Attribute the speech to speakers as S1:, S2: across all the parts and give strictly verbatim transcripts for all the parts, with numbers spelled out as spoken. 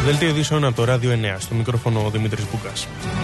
S1: Δελτίο ειδήσεων από το Ράδιο εννέα. Στο μικρόφωνο ο Δημήτρης Μπουκάς.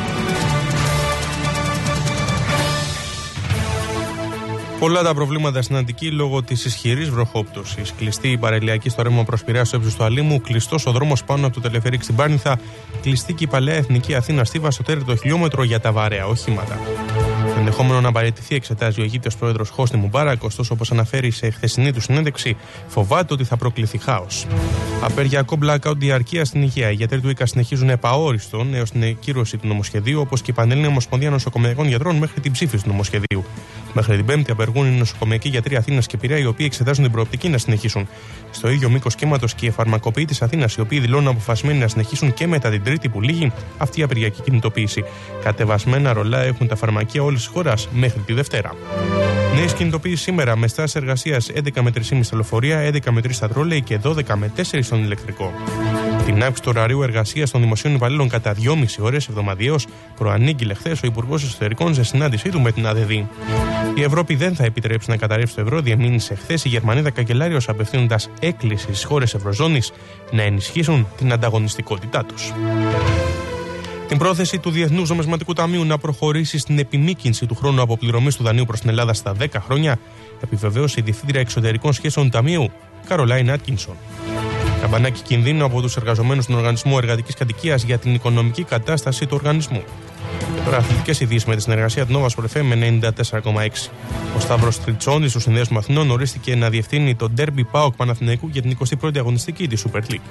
S1: Πολλά τα προβλήματα στην Αττική λόγω της ισχυρής βροχόπτωσης. Κλειστή η παραλιακή στο ρεύμα προς Πειραιά στο ύψος του Αλήμου, κλειστός ο δρόμος πάνω από το Τελεφερίκ στην Πάρνηθα, κλειστή και η παλαιά Εθνική Αθήνα Στίβα στο τέριτο χιλιόμετρο για τα βαρέα οχήματα. Το ενδεχόμενο να παραιτηθεί εξετάζει ο Αιγύπτιος πρόεδρος Χόσνι Μουμπάρακ, ωστόσο, όπως αναφέρει σε χθεσινή του συνέντευξη, φοβάται ότι θα προκληθεί χάος. Απεργιακό blackout διαρκεία στην υγεία. Οι γιατροί του ΙΚΑ συνεχίζουν επαόριστον έως την εκκύρωση του νομοσχεδίου, όπως και η Πανελλήνια Ομοσπονδία Νοσοκομειακών Γιατρών μέχρι την ψήφιση του νομοσχεδίου. Μέχρι την Πέμπτη απεργούν οι νοσοκομειακοί γιατροί Αθήνας και Πειραιά, οι οποίοι εξετάζουν την προοπτική να συνεχίσουν. Στο ίδιο μήκος κύματος και οι φαρμακοποιοί της Αθήνας, οι οποίοι δηλώνουν αποφασισμένοι να συνεχίσουν και μετά την Τρίτη που λήγει αυτή η απεργιακή κινητοποίηση. Κατεβασμένα ρολά έχουν τα φαρμακεία όλης της χώρας μέχρι τη Δευτέρα. Νέες κινητοποίησεις σήμερα με στάσεις εργασίας έντεκα με τρία κόμμα πέντε στα λεωφορεία, έντεκα με τρία στα τρόλεϊ και δώδεκα με τέσσερα στον ηλεκτρικό. Την αύξηση του ωραρίου εργασίας των δημοσίων υπαλλήλων κατά δυόμιση ώρες εβδομαδιαίως προανήγγειλε χθες ο Υπουργός Εσωτερικών σε συνάντησή του με την ΑΔΔ. Η Ευρώπη δεν θα επιτρέψει να καταρρεύσει το ευρώ, διαμήνυσε χθες η Γερμανίδα καγκελάριος, απευθύνοντας έκκληση στις χώρες Ευρωζώνης να ενισχύσουν την ανταγωνιστικότητά τους. Την πρόθεση του Διεθνούς Νομισματικού Ταμείου να προχωρήσει στην επιμήκυνση του χρόνου αποπληρωμής του δανείου προς την Ελλάδα στα δέκα χρόνια επιβεβαίωσε η Διευθύντρια Εξωτερικών Σχέσεων του Ταμείου, Καρολάιν Άτκινσον. Καμπανάκι κινδύνου από τους εργαζομένους του Οργανισμού Εργατικής Κατοικίας για την οικονομική κατάσταση του οργανισμού. Τώρα, αθλητικές ειδήσεις με τη συνεργασία του Nova Sport εφ εμ ενενήντα τέσσερα κόμμα έξι. Ο Σταύρος Τριτσόνης του Συνδέσμου Αθηνών ορίστηκε να διευθύνει το ντέρμπι ΠΑΟΚ Παναθηναϊκού για την εικοστή πρώτη αγωνιστική της Super League.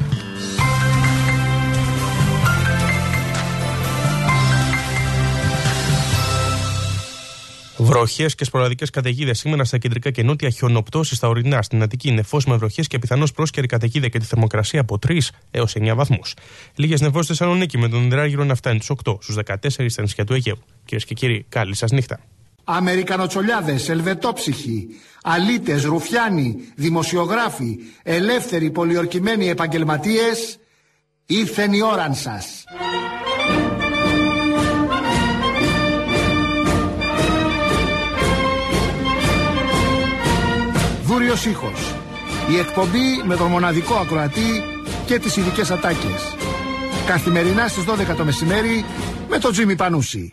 S1: Βροχές και σποραδικές καταιγίδες σήμερα στα κεντρικά και νότια, χιονοπτώσεις στα ορεινά, στην Αττική, νεφός με βροχές και πιθανώς πρόσκαιρη καταιγίδα και τη θερμοκρασία από τρεις έως εννέα βαθμούς. Λίγες νεφός στη Θεσσαλονίκη με τον Ιδράγυρο να φτάνει στους οκτώ, στους δεκατέσσερα στα νησιά του Αιγαίου. Κυρίες και κύριοι, καλή σας νύχτα.
S2: Αμερικανοτσολιάδες, ελβετόψυχοι, αλήτες, ρουφιάνοι, δημοσιογράφοι, ελεύθεροι πολιορκημένοι επαγγελματίες, ήρθεν η ώραν σας. Δούριος ήχος. Η εκπομπή με τον μοναδικό ακροατή και τις ειδικές ατάκες. Καθημερινά στις δώδεκα το μεσημέρι με τον Τζίμι Πανούση.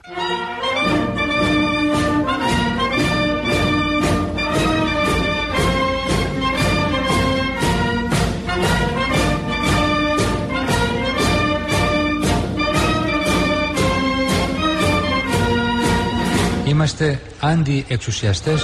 S3: Είμαστε αντιεξουσιαστές.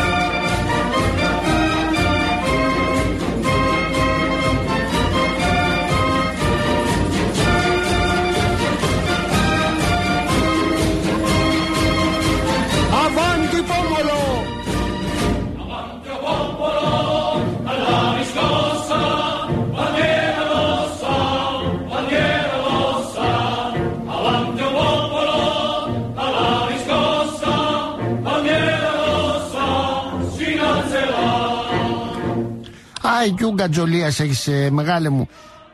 S2: Άι κιου Γκατζολίας έχεις, ε, μεγάλε μου.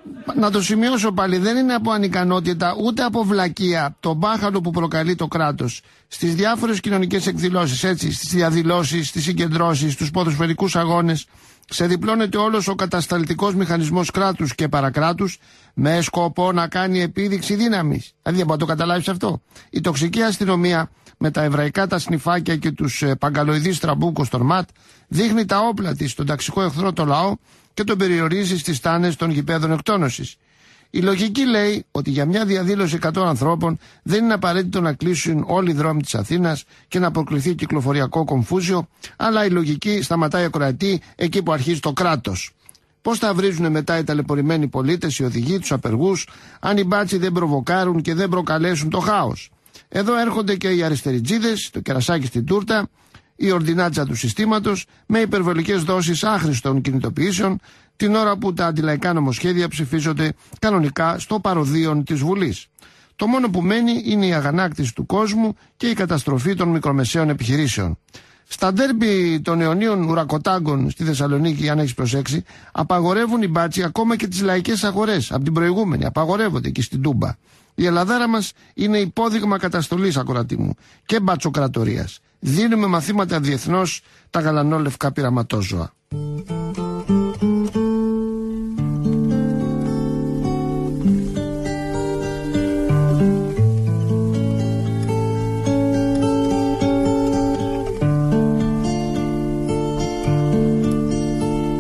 S2: Να το σημειώσω πάλι, δεν είναι από ανικανότητα ούτε από βλακεία το μπάχαλο που προκαλεί το κράτος στις διάφορες κοινωνικές εκδηλώσεις, έτσι, στις διαδηλώσεις, στις συγκεντρώσεις, στους ποδοσφαιρικούς αγώνες. Ξεδιπλώνεται όλος ο κατασταλτικός μηχανισμός κράτους και παρακράτους με σκοπό να κάνει επίδειξη δύναμης. Δηλαδή, δεν μπορεί να το καταλάβεις αυτό. Η τοξική αστυνομία με τα εβραϊκά τα σνιφάκια και τους ε, παγκαλοειδείς τραμπούκους των ΜΑΤ δείχνει τα όπλα της στον ταξικό εχθρό το λαό και τον περιορίζει στις τάνες των γηπέδων εκτόνωσης. Η λογική λέει ότι για μια διαδήλωση εκατό ανθρώπων δεν είναι απαραίτητο να κλείσουν όλοι οι δρόμοι της Αθήνας και να προκληθεί κυκλοφοριακό κομφούζιο, αλλά η λογική σταματάει ακροατή εκεί που αρχίζει το κράτος. Πώς θα βρίζουν μετά οι ταλαιπωρημένοι πολίτες, οι οδηγοί, τους απεργούς, αν οι μπάτσοι δεν προβοκάρουν και δεν προκαλέσουν το χάος. Εδώ έρχονται και οι αριστεριτζίδες, το κερασάκι στην τούρτα, η ορδινάτσα του συστήματος με υπερβολικές δόσεις άχρηστων κινητοποιήσεων, την ώρα που τα αντιλαϊκά νομοσχέδια ψηφίζονται κανονικά στο παροδίον της Βουλής. Το μόνο που μένει είναι η αγανάκτηση του κόσμου και η καταστροφή των μικρομεσαίων επιχειρήσεων. Στα ντέρμπι των αιωνίων ουρακοτάγκων στη Θεσσαλονίκη, αν έχεις προσέξει, απαγορεύουν οι μπάτσοι ακόμα και τις λαϊκές αγορές. Από την προηγούμενη απαγορεύονται και στην Τούμπα. Η Ελλαδάρα μας είναι υπόδειγμα καταστολής, ακροατή μου, και μπατσοκρατορίας. Δίνουμε μαθήματα διεθνώς τα γαλανόλευκα πειραματόζωα.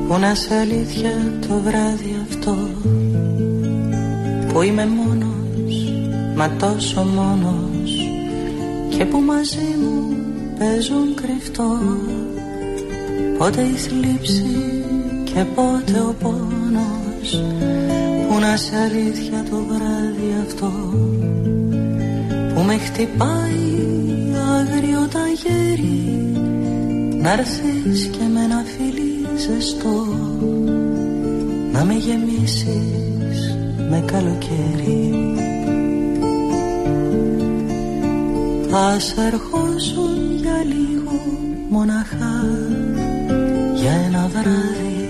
S4: Πού να σε αλήθεια το βράδυ αυτό που είμαι μόνος, μα τόσο μόνος, και που μαζί μου παίζουν κρυφτό πότε η θλίψη και πότε ο πόνος. Πού να σε αλήθεια το βράδυ αυτό που με χτυπάει άγριο ταγέρι, να'ρθείς και με ένα φιλί ζεστό να με γεμίσεις με καλοκαίρι. Ας ερχόσουν για λίγο μοναχά για ένα βράδυ,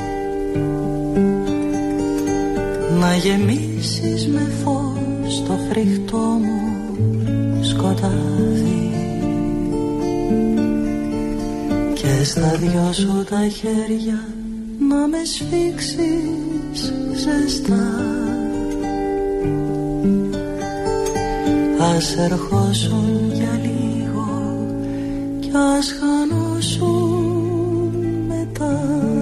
S4: να γεμίσεις με φως το φρικτό μου σκοτάδι και στα δυο σου τα χέρια να με σφίξεις ζεστά. Ας ερχόσουν για λίγο κι ας χανόσουν μετά.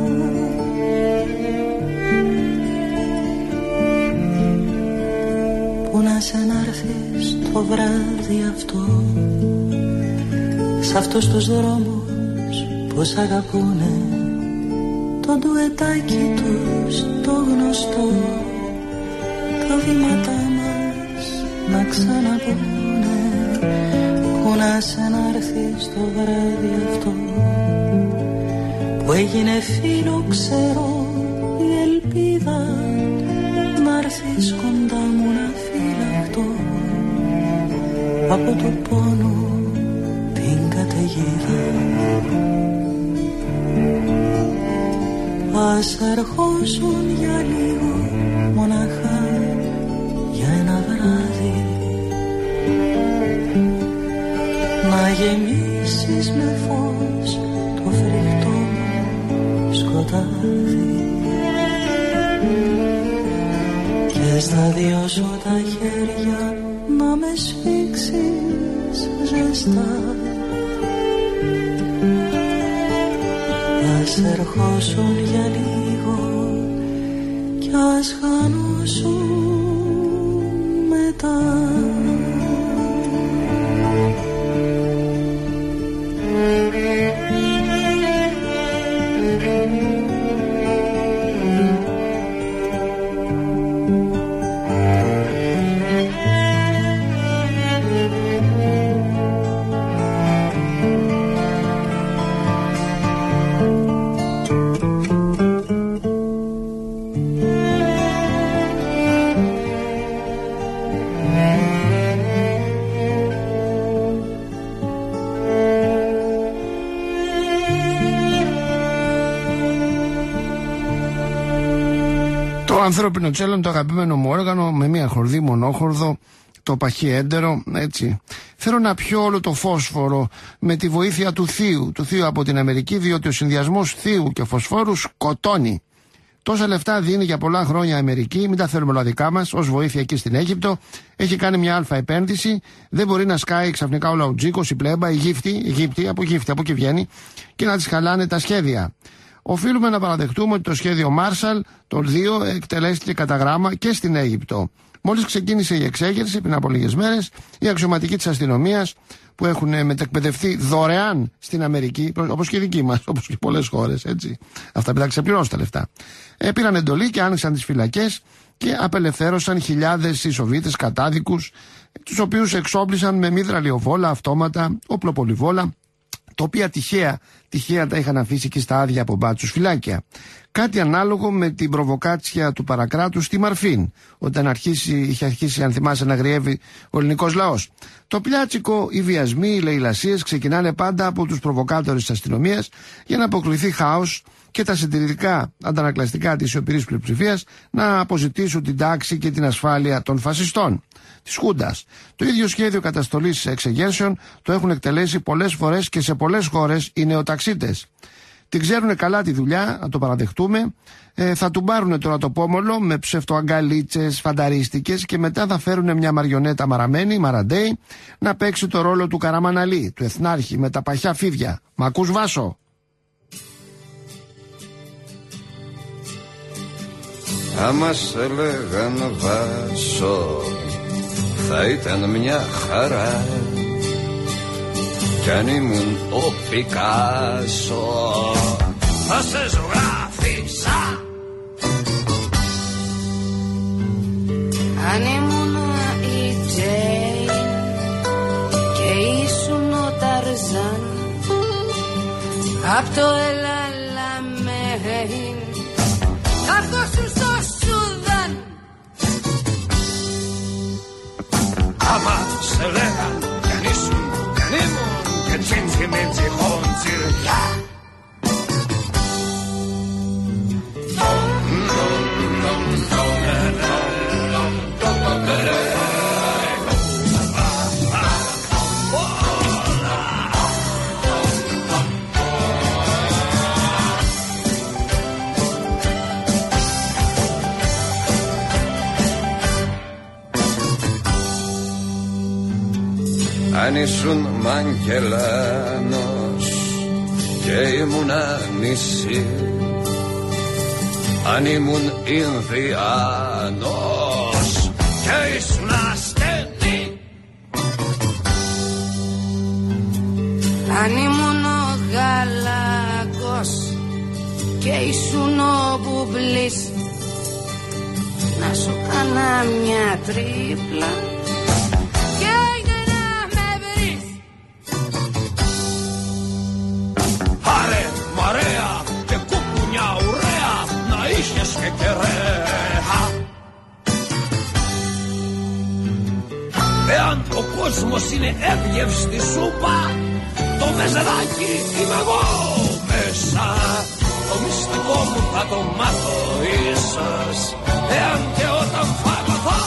S4: Πού να σε να'ρθείς το βράδυ αυτό σ' αυτούς τους δρόμους που σ' αγαπούνε, το ντουετάκι τους το γνωστό, τα βήματά μας να ξαναπούνε. Πού να σε να'ρθείς το βράδυ αυτό που έγινε φίλο ξέρω η ελπίδα, να'ρθείς κοντά μου να φυλαχτώ από το πόνο την καταιγίδα. Ας ερχόσουν για λίγο μοναχά για ένα βράδυ, να γεμίσεις με φως το φρικτό μου σκοτάδι και στα δυο σου τα χέρια να με σφίξεις ζεστά. Ας ερχόσουν για λίγο κι ας χανόσουν μετά.
S2: Το ανθρώπινο τσέλο είναι το αγαπημένο μου όργανο, με μια χορδή μονόχορδο, το παχύ έντερο, έτσι. Θέλω να πιω όλο το φόσφορο με τη βοήθεια του θείου, του θείου από την Αμερική, διότι ο συνδυασμός θείου και φωσφόρου σκοτώνει. Τόσα λεφτά δίνει για πολλά χρόνια η Αμερική, μην τα θέλουμε όλα δικά μας, ως βοήθεια εκεί στην Αίγυπτο. Έχει κάνει μια αλφα επένδυση, δεν μπορεί να σκάει ξαφνικά ο Λαουτζίκος, η πλέμπα, η γύφτη, η γύφτη, από γύφτη, από εκεί βγαίνει, και να τις χαλάνε τα σχέδια. Οφείλουμε να παραδεχτούμε ότι το σχέδιο Μάρσαλ, το δύο, εκτελέστηκε κατά γράμμα και στην Αίγυπτο. Μόλις ξεκίνησε η εξέγερση, πριν από λίγες μέρες, οι αξιωματικοί της αστυνομίας που έχουν μετεκπαιδευτεί δωρεάν στην Αμερική, όπως και οι δικοί μας, όπως και πολλές χώρες, έτσι. Αυτά πρέπει να ξεπληρώσουν τα λεφτά. Ε, πήραν εντολή και άνοιξαν τις φυλακές και απελευθέρωσαν χιλιάδες Ισοβίτες κατάδικους, τους οποίους εξόπλισαν με μυδραλιοβόλα, αυτόματα, οπλοπολιβόλα, τα οποία τυχαία, τυχαία τα είχαν αφήσει και στα άδεια από μπάτσους φυλάκια. Κάτι ανάλογο με την προβοκάτσια του παρακράτου στη Μαρφίν, όταν αρχίσει, είχε αρχίσει, αν θυμάσαι, να αγριεύει ο ελληνικός λαός. Το πλιάτσικο, οι βιασμοί, οι λαιλασίες ξεκινάνε πάντα από τους προβοκάτορες της αστυνομίας για να αποκλειθεί χάος και τα συντηρητικά αντανακλαστικά της σιωπηρής πλειοψηφίας να αποζητήσουν την τάξη και την ασφάλεια των φασιστών, της Χούντας. Το ίδιο σχέδιο καταστολής εξεγέρσεων το έχουν εκτελέσει πολλές φορές και σε πολλές χώρες οι νεοταξίτες. Την ξέρουν καλά τη δουλειά, να το παραδεχτούμε. Ε, θα του πάρουν τώρα το πόμολο με ψευτοαγκαλίτσες φανταρίστικες και μετά θα φέρουν μια μαριονέτα μαραμένη, Μαραντέι, να παίξει το ρόλο του Καραμαναλή, του εθνάρχη με τα παχιά φίδια. Μ' ακούς, Βάσο?
S5: Άμα σε λέγαν Βάσο θα ήταν μια χαρά, κι αν ήμουν ο Πικάσο θα σε ζωγράφισα.
S6: Αν ήμουν η Τζέιν και ήσουν ο Ταρζάν, απ' το Ελαλαμέιν θα έρθω στο Σουδάν.
S5: Άμα σε λέγαν κι αν ήσουν κι αν ήμουν και τσίντσι μίντσι χόντσιριά, αν ήσουν Μαγκελάνος και ήμουνα νησί, αν ήμουν Ινδιάνος και ήσουν ασθενή,
S6: αν ήμουν ο Γαλάκος και ήσουν ο Μπουμπλής, να σου κάνα μια τρίπλα και έγινε να με βρεις.
S5: Άρε μαρέα και κουκουνιά ουρέα να είχες και κεραία. Εάν ο κόσμος είναι εύγευστη σούπα, το μεζεδάκι είμαι εγώ μέσα. Το μυστικό μου θα το μάθω ίσως, εάν και όταν φαγωθώ.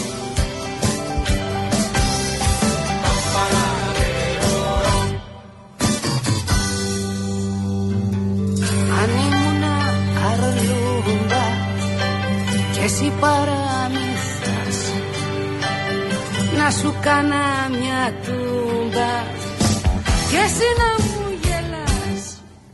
S6: Αν ήμουνα αρλούμπα και εσύ παραμύθας, να σου κάνα μια τούμπα και εσύ να μου γελάς.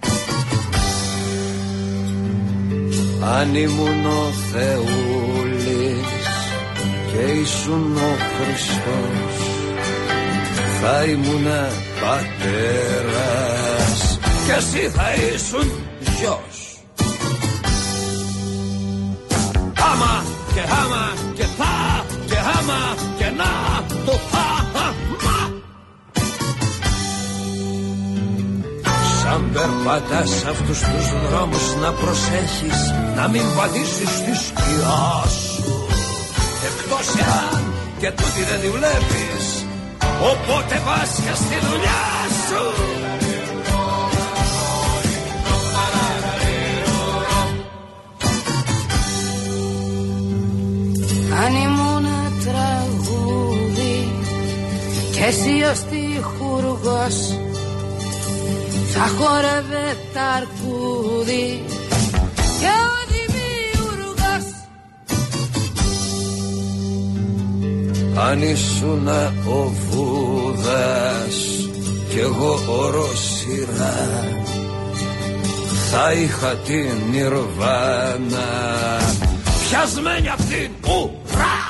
S5: Αν ήμουν ο Θεούλης και ήσουν ο Χριστός, θα ήμουνα πατέρας και εσύ θα ήσουν γιος. Άμα και άμα και θα και άμα και να το θα. Αν περπατάς αυτούς τους δρόμους να προσέχεις να μην βαδίσεις στη σκιά σου, εκτός εάν και τούτη δεν τη βλέπεις, οπότε πας και στη δουλειά σου.
S6: Αν ήμουνα τραγούδι και εσύ ο στιχουργός, θα χόρευε τ' αρκούδι και ο δημιουργός.
S5: Αν ήσουνα ο Βούδας κι εγώ οροσειρά, θα είχα την Νιρβάνα πιασμένη απ' την ουρά.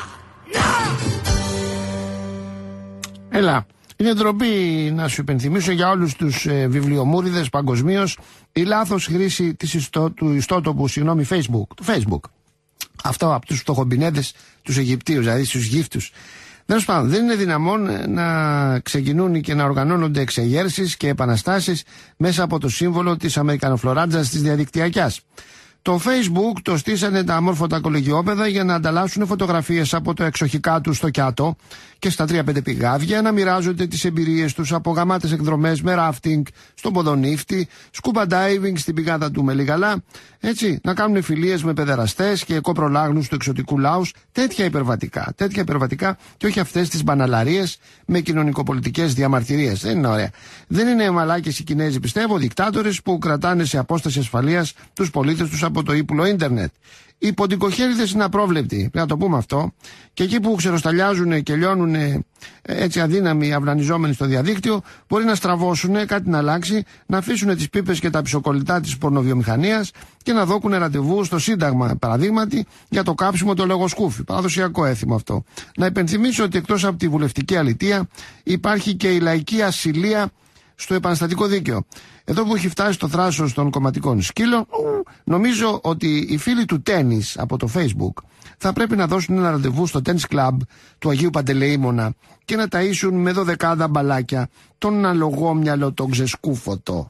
S2: Έλα. Είναι ντροπή να σου υπενθυμίσω για όλους τους ε, βιβλιομούριδες παγκοσμίως η λάθος χρήση της ιστό, του ιστότοπου, συγγνώμη, Facebook, του Facebook. Αυτό από τους φτωχομπινέδες, τους Αιγυπτίους, δηλαδή στους γύφτους. Τέλος πάντων, δεν είναι δυναμόν να ξεκινούν και να οργανώνονται εξεγέρσεις και επαναστάσεις μέσα από το σύμβολο της Αμερικανοφλωράτζας της διαδικτυακιάς. Το Facebook το στήσανε τα αμόρφωτα κολεγιόπαιδα για να ανταλλάσσουν φωτογραφίες από το εξοχικά του στο Κιάτο και στα τρία πέντε πηγάδια, να μοιράζονται τις εμπειρίες τους από γαμάτες εκδρομές με ράφτινγκ στον Ποδονύφτη, σκούμπα ντάιβινγκ στην πηγάδα του Μελιγαλά, έτσι, να κάνουν φιλίες με παιδεραστές και κοπρολάγνους του εξωτικού λάους, τέτοια υπερβατικά, τέτοια υπερβατικά και όχι αυτές τις μπαναλαρίες με κοινωνικοπολιτικές διαμαρτυρίες. Δεν είναι ωραία. Δεν είναι μαλάκες οι Κινέζοι, πιστεύω, δικτάτορες που κρατάνε σε απόσταση ασφαλείας τους πολίτες τους από το ύπουλο ίντερνετ. Οι ποντικοχέριδες είναι απρόβλεπτοι, πρέπει να το πούμε αυτό. Και εκεί που ξεροσταλιάζουν και λιώνουν έτσι αδύναμοι αυνανιζόμενοι στο διαδίκτυο, μπορεί να στραβώσουν, κάτι να αλλάξει, να αφήσουν τις πίπες και τα πισοκολλητά της πορνοβιομηχανίας και να δώκουν ραντεβού στο Σύνταγμα, παραδείγματι, για το κάψιμο του λογοσκούφι. Παραδοσιακό έθιμο αυτό. Να υπενθυμίσω ότι εκτός από τη βουλευτική αλητεία υπάρχει και η λαϊκή ασυλία στο επαναστατικό δίκαιο. Εδώ που έχει φτάσει το θράσος των κομματικών σκύλων, νομίζω ότι οι φίλοι του τένις από το Facebook θα πρέπει να δώσουν ένα ραντεβού στο Tennis Club του Αγίου Παντελεήμονα και να ταΐσουν με δωδεκάδα μπαλάκια τον αλογόμυαλο τον ξεσκούφωτο.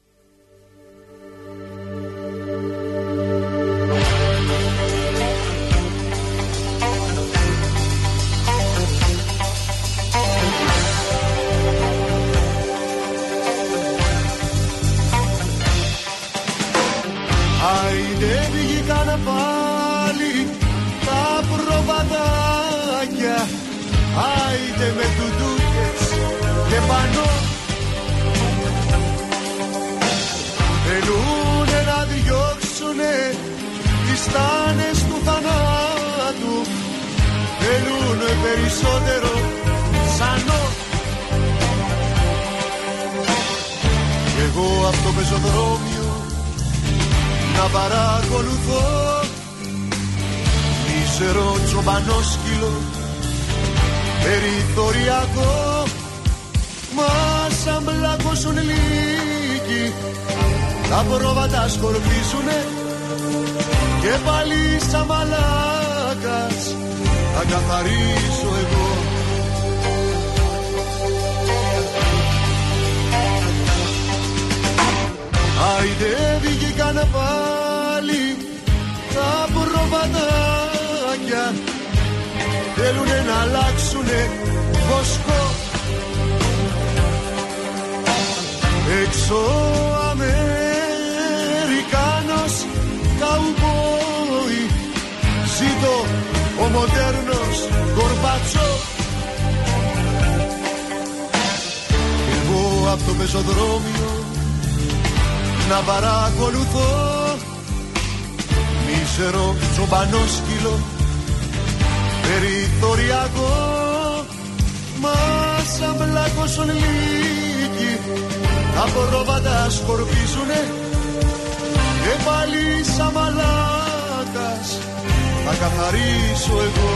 S7: Άιντε βγήκαν πάλι τα προβατάκια, άιντε με τουντούκες και πανώ. Θέλουνε να διώξουνε τις τάνες του θανάτου, θέλουνε περισσότερο σανό. Κι εγώ απ' το πεζοδρόμιο να παρακολουθώ μίσερο τσομπανόσκυλο περιθωριακό. Μας αμπλακώσουν λύκοι, τα πρόβατα σκορπίζουνε και πάλι σαν μαλάκας θα καθαρίσω εγώ. Άιντε βγήκαν πάλι τα προβατάκια, θέλουνε να αλλάξουνε βοσκό. Έξω Αμερικάνος καουμπόι, ζήτω ο μοντέρνος Γκορμπατσό. Εγώ απ' το πεζοδρόμιο να παρακολουθώ μίσερο τσομπανόσκυλο περιθωριακό. Μας αμπλακώσουν λύκοι, τα πρόβατα σκορπίζουνε και πάλι σαν μαλάκας θα καθαρίσω εγώ.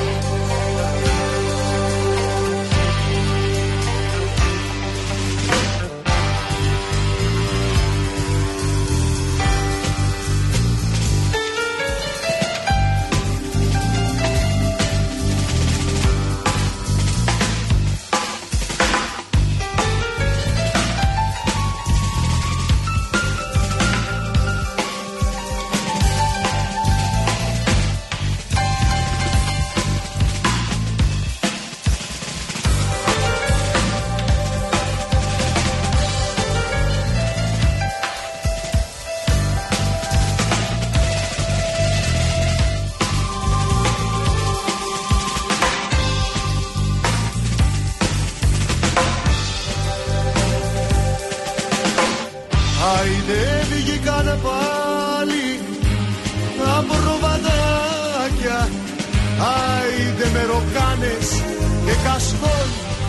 S7: Άιντε βγήκαν πάλι τα προβατάκια, άιντε με ροκάνες και κασκόλ.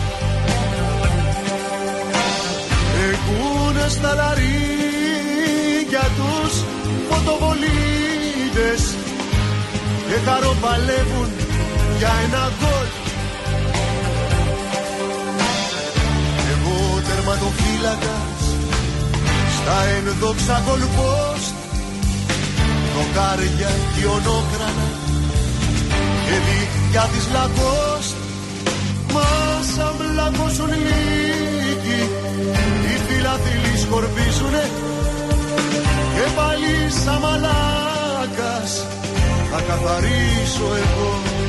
S7: Έχουνε στα λαρίκια τους φωτοβολίδες και χαροπαλεύουν για ένα γκολ. Εγώ τερματοφύλακας στα ενδόξα γκολπόστ, δοκάρια και ονόκρανα και δίχτυα της Λακόστ. Μας αμπλακώσουν λύκοι, οι φιλαθλοί σκορπίζουνε και πάλι σαν μαλάκας θα καθαρίσω εγώ.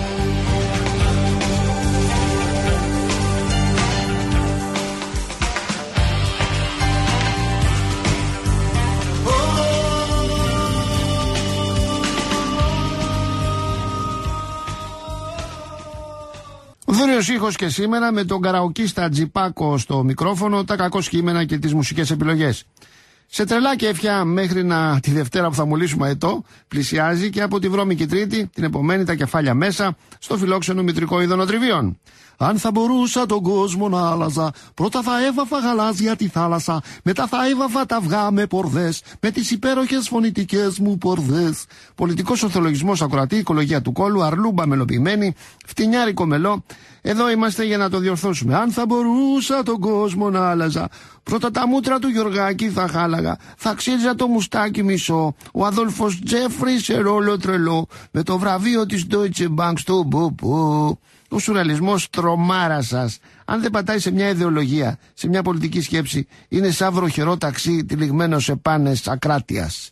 S2: Δούριος ήχος και σήμερα με τον καραοκίστα Τζιπάκο στο μικρόφωνο, τα κακό κείμενα και τις μουσικές επιλογές. Σε τρελά κέφια μέχρι να τη Δευτέρα που θα μολύσουμε ετώ πλησιάζει και από τη βρώμικη Τρίτη την επομένη τα κεφάλια μέσα στο φιλόξενο μητρικό ειδονοτριβίων. Αν θα μπορούσα τον κόσμο να άλλαζα, πρώτα θα έβαφα γαλάζια τη θάλασσα, μετά θα έβαφα τα αυγά με πορδές, με τις υπέροχες φωνητικές μου πορδές. Πολιτικός ορθολογισμός ακροατή, οικολογία του κόλου, αρλούμπα μελοποιημένη, φτηνιάρικο μελό. Εδώ είμαστε για να το διορθώσουμε. Αν θα μπορούσα τον κόσμο να άλλαζα, πρώτα τα μούτρα του Γιωργάκη θα χάλαγα, θα ξύλιζα το μουστάκι μισό, ο Αδόλφος Τζέφρι σε ρόλο τρελό, με το βραβείο της Deutsche Bank στο μποπο. Ο σουρεαλισμός τρομάρα σας. Αν δεν πατάει σε μια ιδεολογία, σε μια πολιτική σκέψη, είναι σαν βροχερό ταξί τυλιγμένο σε πάνες ακράτειας.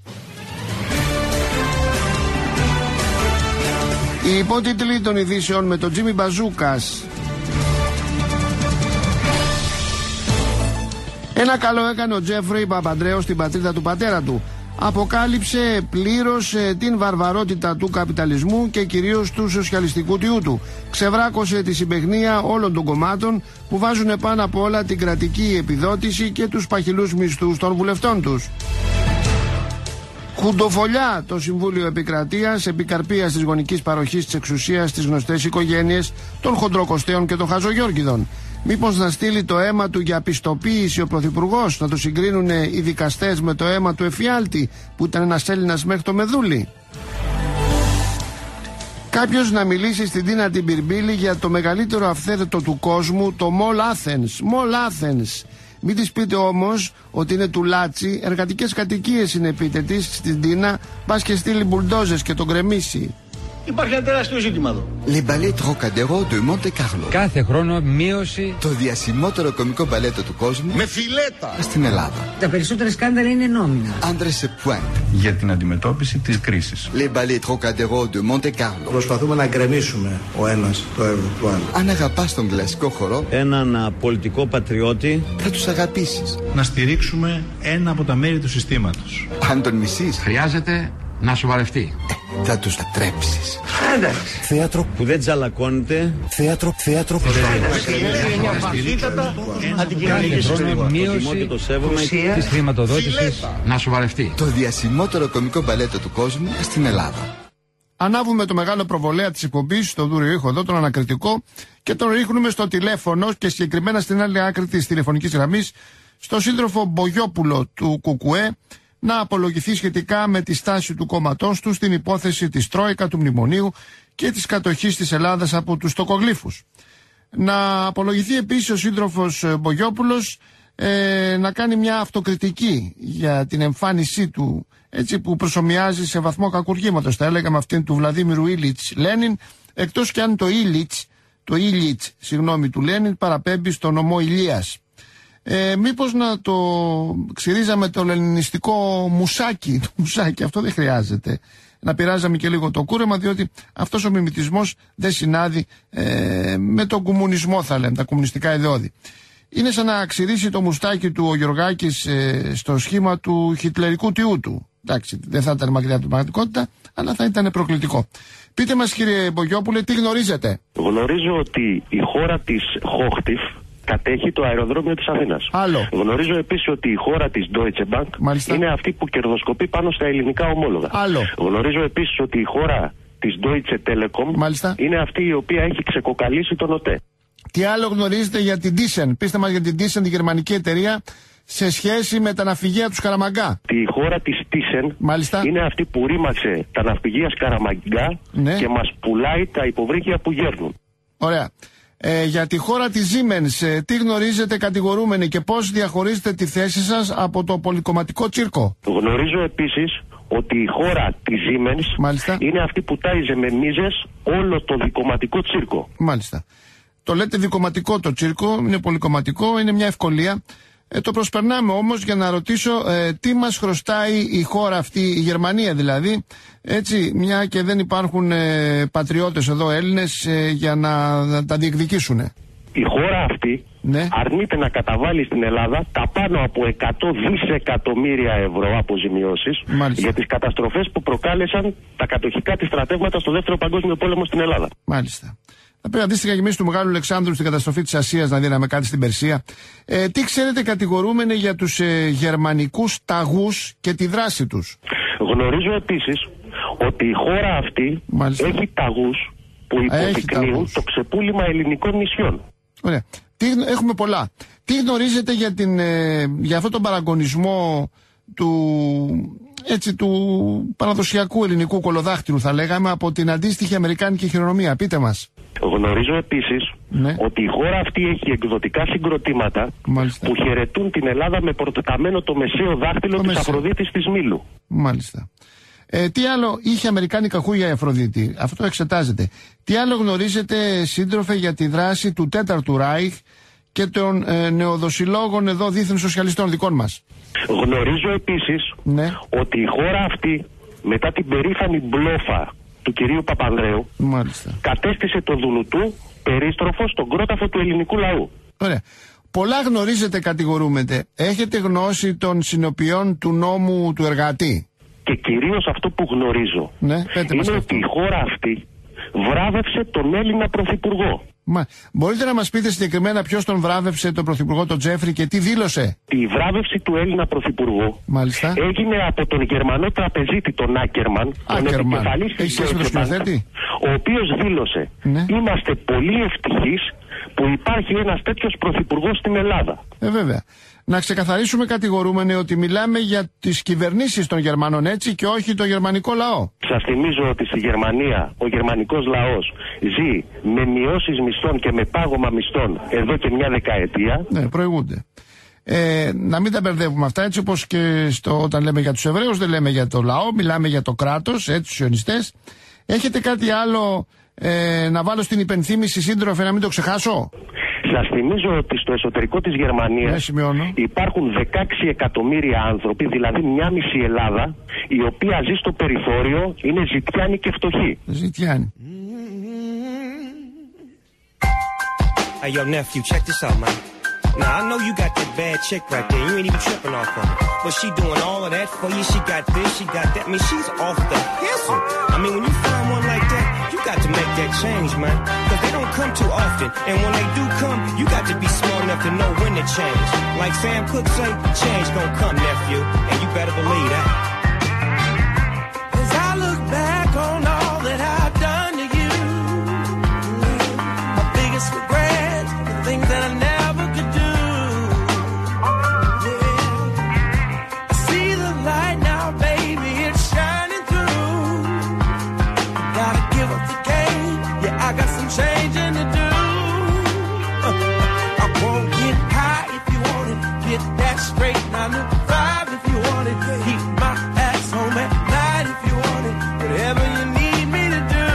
S2: Οι υπότιτλοι των ειδήσεων με τον Τζίμι Μπαζούκας. Ένα καλό έκανε ο Τζέφρι Παπαντρέου στην πατρίδα του πατέρα του. Αποκάλυψε πλήρως ε, την βαρβαρότητα του καπιταλισμού και κυρίως του σοσιαλιστικού τιού του. Ξεβράκωσε τη συμπαιχνία όλων των κομμάτων που βάζουν πάνω απ' όλα την κρατική επιδότηση και τους παχυλούς μισθούς των βουλευτών τους. Χουντοφολιά το Συμβούλιο Επικρατείας, επικαρπίας της γονικής παροχής της εξουσίας στις γνωστές οικογένειες των Χοντροκοστέων και των Χαζογιώργιδων. Μήπως να στείλει το αίμα του για πιστοποίηση ο Πρωθυπουργός, να το συγκρίνουν οι δικαστές με το αίμα του εφιάλτη που ήταν ένας Έλληνας μέχρι το Μεδούλι. Κάποιος να μιλήσει στην Τίνα την Πυρμπίλη για το μεγαλύτερο αυθαίρετο του κόσμου, το Mall Athens. Mall Athens. Μην της πείτε όμως ότι είναι του Λάτσι, εργατικές κατοικίες είναι επίτετης στην Τίνα, πας και στείλει μπουλντόζες και τον κρεμίσει.
S8: Υπάρχει ένα τεράστιο ζήτημα εδώ.
S9: Les ballets Trocadéro de Monte Carlo.
S3: Κάθε χρόνο μείωση.
S9: Το διασημότερο κομικό μπαλέτο του κόσμου.
S8: Με φιλέτα.
S9: Στην Ελλάδα.
S10: Τα περισσότερα σκάνδαλα είναι νόμινα.
S9: Άντρε σε pointe.
S11: Για την αντιμετώπιση της κρίσης.
S9: Les ballets Trocadéro de Monte Carlo.
S12: Προσπαθούμε να γκρεμίσουμε ο ένας το έργο του άλλου.
S9: Αν αγαπάς τον κλασικό χορό,
S12: έναν πολιτικό πατριώτη,
S9: θα τους αγαπήσεις.
S11: Να στηρίξουμε ένα από τα μέρη του συστήματος.
S9: Αν τον μισείς,
S3: χρειάζεται να σοβαρευτεί.
S9: Ε, θα τους ατρέψεις.
S12: Εντάξει.
S9: Θέατρο
S12: που δεν τζαλακώνεται.
S9: Θέατρο, θέατρο που
S3: Κάθε χρόνο μείωση της χρηματοδότησης να σοβαρευτεί.
S9: Το διασημότερο κομικό μπαλέτο του κόσμου στην Ελλάδα.
S2: Ανάβουμε το μεγάλο προβολέα της εκπομπής στο δούριο ήχο εδώ, τον ανακριτικό, και τον ρίχνουμε στο τηλέφωνο και συγκεκριμένα στην άλλη άκρη της τηλεφωνικής γραμμής, στο σύντροφο Μπογιόπουλο του Κουκουέ, να απολογηθεί σχετικά με τη στάση του κόμματός του στην υπόθεση της Τρόικα, του Μνημονίου και της κατοχής της Ελλάδας από τους τοκογλύφους. Να απολογηθεί επίσης ο σύντροφος Μπογιόπουλος, ε, να κάνει μια αυτοκριτική για την εμφάνισή του, έτσι, που προσομοιάζει σε βαθμό κακουργήματος, θα έλεγα, με αυτήν του Βλαδίμηρου Ήλιτς Λένιν, εκτός και αν το Ήλιτς, το Ήλιτς, συγγνώμη, του Λένιν παραπέμπει στον ομό Ηλίας. Ε, μήπως να το ξυρίζαμε το λενινιστικό μουσάκι, το μουσάκι, αυτό δεν χρειάζεται. Να πειράζαμε και λίγο το κούρεμα, διότι αυτός ο μιμητισμός δεν συνάδει ε, με τον κομμουνισμό, θα λέμε, τα κομμουνιστικά ιδεώδη. Είναι σαν να ξυρίσει το μουστάκι του ο Γιωργάκης ε, στο σχήμα του χιτλερικού τιού του. Εντάξει, δεν θα ήταν μακριά από την πραγματικότητα, αλλά θα ήταν προκλητικό. Πείτε μας, κύριε Μπογιόπουλε, τι γνωρίζετε?
S13: Γνωρίζω ότι η χώρα της Χόχτιφ κατέχει το αεροδρόμιο της Αθήνας.
S2: Άλλο.
S13: Γνωρίζω επίσης ότι η χώρα της Deutsche Bank, μάλιστα, είναι αυτή που κερδοσκοπεί πάνω στα ελληνικά ομόλογα.
S2: Άλλο.
S13: Γνωρίζω επίσης ότι η χώρα της Deutsche Telekom, μάλιστα, είναι αυτή η οποία έχει ξεκοκαλίσει τον ΟΤΕ.
S2: Τι άλλο γνωρίζετε για την Thyssen? Πείστε μας για την Thyssen, τη γερμανική εταιρεία, σε σχέση με τα ναυπηγεία του Σκαραμαγκά.
S13: Η χώρα της Thyssen, μάλιστα, είναι αυτή που ρήμαξε τα ναυπηγεία Σκαραμαγκά, ναι, και μας πουλάει τα υποβρύχια που γέρνουν.
S2: Ωραία. Ε, για τη χώρα της Siemens, ε, τι γνωρίζετε κατηγορούμενοι και πώς διαχωρίζετε τη θέση σας από το πολυκομματικό τσίρκο?
S13: Γνωρίζω επίσης ότι η χώρα της Siemens, μάλιστα, είναι αυτή που τάιζε με μίζες όλο το δικομματικό τσίρκο.
S2: Μάλιστα. Το λέτε δικομματικό το τσίρκο, είναι πολυκομματικό, είναι μια ευκολία. Ε, το προσπερνάμε όμως για να ρωτήσω ε, τι μας χρωστάει η χώρα αυτή, η Γερμανία δηλαδή, έτσι, μια και δεν υπάρχουν ε, πατριώτες εδώ Έλληνες ε, για να, να τα διεκδικήσουν.
S13: Η χώρα αυτή, ναι, αρνείται να καταβάλει στην Ελλάδα τα πάνω από εκατό δισεκατομμύρια ευρώ αποζημιώσεις για τις καταστροφές που προκάλεσαν τα κατοχικά της στρατεύματα στο Δεύτερο Παγκόσμιο Πόλεμο στην Ελλάδα.
S2: Μάλιστα. Θα πρέπει αντίστοιχα και εμείς του Μεγάλου Αλεξάνδρου στην καταστροφή της Ασίας να δίναμε κάτι στην Περσία. Ε, τι ξέρετε κατηγορούμενοι για τους ε, γερμανικούς ταγούς και τη δράση τους?
S13: Γνωρίζω επίσης ότι η χώρα αυτή Μάλιστα. έχει ταγούς που υποδεικνύουν το ξεπούλημα ελληνικών νησιών.
S2: Ωραία. Τι, έχουμε πολλά. Τι γνωρίζετε για, την, ε, για αυτόν τον παραγωνισμό του, έτσι, του παραδοσιακού ελληνικού κολοδάχτυλου, θα λέγαμε, από την αντίστοιχη αμερικάνικη χειρονομία? Πείτε μας.
S13: Γνωρίζω επίσης ναι. ότι η χώρα αυτή έχει εκδοτικά συγκροτήματα Μάλιστα. που χαιρετούν την Ελλάδα με πορτοκαμένο το μεσαίο δάχτυλο το της μεσαίο. Αφροδίτης της Μήλου.
S2: Μάλιστα. Ε, τι άλλο είχε αμερικάνικα χούγια η Αφροδίτη? Αυτό εξετάζεται. Τι άλλο γνωρίζετε, σύντροφε, για τη δράση του Τέταρτου Ράιχ και των ε, νεοδοσιλόγων εδώ δίθεν σοσιαλιστών δικών μας?
S13: Γνωρίζω επίσης ναι. ότι η χώρα αυτή, μετά την περήφανη μπλόφα του κυρίου Παπανδρέου, Μάλιστα. κατέστησε το Δουνουτού περίστροφο στον κρόταφο του ελληνικού λαού.
S2: Ωραία. Πολλά γνωρίζετε, κατηγορούμετε. Έχετε γνώση των συνοποιών του νόμου του εργάτη?
S13: Και κυρίως αυτό που γνωρίζω
S2: ναι,
S13: είναι ότι η χώρα αυτή βράβευσε τον Έλληνα Πρωθυπουργό.
S2: Μα, μπορείτε να μας πείτε συγκεκριμένα ποιος τον βράβευσε, τον Πρωθυπουργό τον Τζέφρι, και τι δήλωσε?
S13: Η βράβευση του Έλληνα Πρωθυπουργού
S2: Μάλιστα.
S13: έγινε από τον Γερμανό τραπεζίτη τον Άκερμαν, τον επικεφαλής της Deutsche Bank, ο οποίος δήλωσε ναι. είμαστε πολύ ευτυχείς που υπάρχει ένας τέτοιος πρωθυπουργός στην Ελλάδα.
S2: Ε, βέβαια. Να ξεκαθαρίσουμε, κατηγορούμενοι, ότι μιλάμε για τις κυβερνήσεις των Γερμανών, έτσι, και όχι το γερμανικό λαό.
S13: Σας θυμίζω ότι στη Γερμανία ο γερμανικός λαός ζει με μειώσεις μισθών και με πάγωμα μισθών εδώ και μια δεκαετία.
S2: Ναι, προηγούνται. Ε, να μην τα μπερδεύουμε αυτά, έτσι όπως και στο, όταν λέμε για τους Εβραίους δεν λέμε για το λαό, μιλάμε για το κράτος, έτσι, τους Ιωνιστές. Έχετε κάτι άλλο ε, να βάλω στην υπενθύμηση, σύντροφε, να μην το ξεχάσω?
S13: Σας θυμίζω ότι στο εσωτερικό της Γερμανίας
S2: ναι,
S13: υπάρχουν δεκαέξι εκατομμύρια άνθρωποι, δηλαδή μια μισή Ελλάδα, η οποία ζει στο περιθώριο, είναι ζητιάνοι και φτωχοί.
S2: Ζητιάνοι.
S14: Hey, yo, nephew, check this out, man. Now, I know you got that bad chick right there. You ain't even tripping off of her. But she doing all of that for you. She got this, she got that. I mean, she's off the hustle. I mean, when you find one like that, you got to make that change, man. Because they don't come too often. And when they do come, you got to be smart enough to know when to change. Like Sam Cooke say, change gonna come, nephew. And you better believe that. As I look back on all that I've done to you, my biggest regret, the things that I never could do. Yeah. I see the light now, baby, it's shining through. Gotta give up the game, yeah, I got some changing to do. Uh, I won't get high if you want it, get that straight, nine to five if you want it, keep my ass home at night if you want it, whatever you need me to do.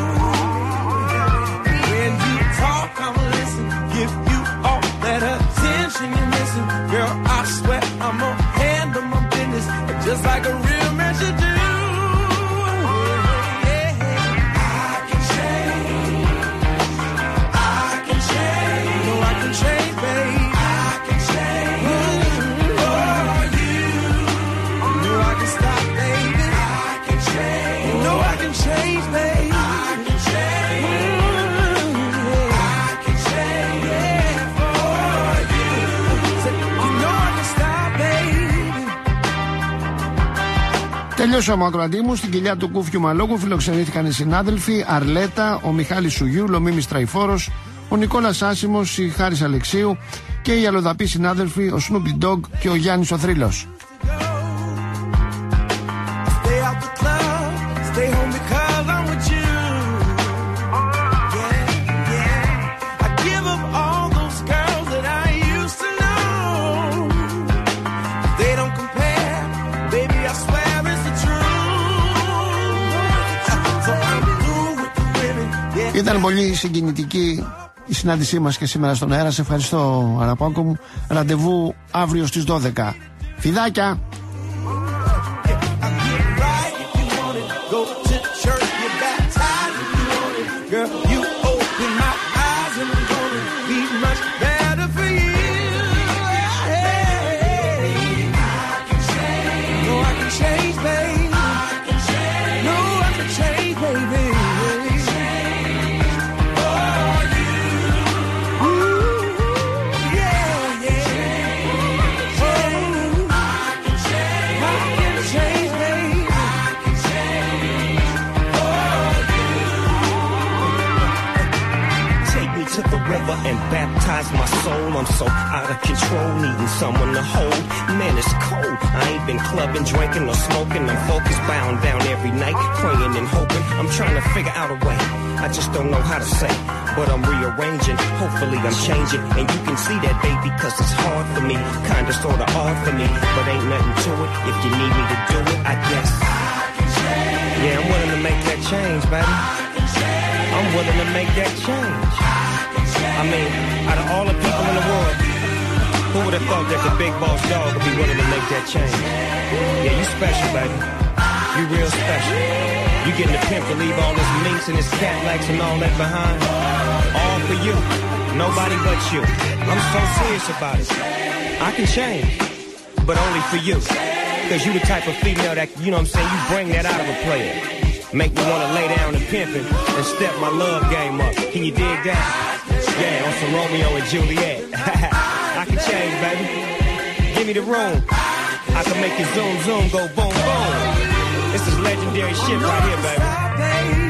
S14: When you talk, I'ma listen, give you all that attention you're missing. Girl, I swear I'm gonna handle my business just like a real man should do.
S2: Τελειώσαμε ο ακροατή μου. Στην κοιλιά του Κούφιου Μαλόγου φιλοξενήθηκαν οι συνάδελφοι Αρλέτα, ο Μιχάλης Σουγιού, ο Μίμης Τραϊφόρος, ο Νικόλας Άσιμος, η Χάρης Αλεξίου και οι αλλοδαποί συνάδελφοι, ο Snoopy Dogg και ο Γιάννης ο Θρύλος. Ήταν πολύ συγκινητική η συνάντησή μας και σήμερα στον αέρα. Σε ευχαριστώ, Αραπάκο μου. Ραντεβού αύριο στις δώδεκα. Φιδάκια!
S14: cover and baptize my soul. I'm so out of control, needing someone to hold. Man, it's cold. I ain't been clubbing, drinking or smoking. I'm focused, bound down every night, praying and hoping. I'm trying to figure out a way. I just don't know how to say, but I'm rearranging. Hopefully I'm changing, and you can see that, baby, cause it's hard for me. Kinda sorta hard for me, but ain't nothing to it. If you need me to do it, I guess yeah, I'm willing to make that change, baby. I'm willing to make that change. I mean, out of all the people in the world, who would have thought that the big boss dog would be willing to make that change? Yeah, you special, baby. You real special. You getting the pimp to leave all this minks and this Cadillacs and all that behind? All for you. Nobody but you. I'm so serious about it. I can change, but only for you. Cause you the type of female that, you know what I'm saying, you bring that out of a player. Make me wanna lay down and pimpin' and step my love game up. Can you dig that? Yeah, on some Romeo and Juliet. I can change, baby. Give me the room. I can make it zoom, zoom, go boom, boom. This is legendary shit right here, baby.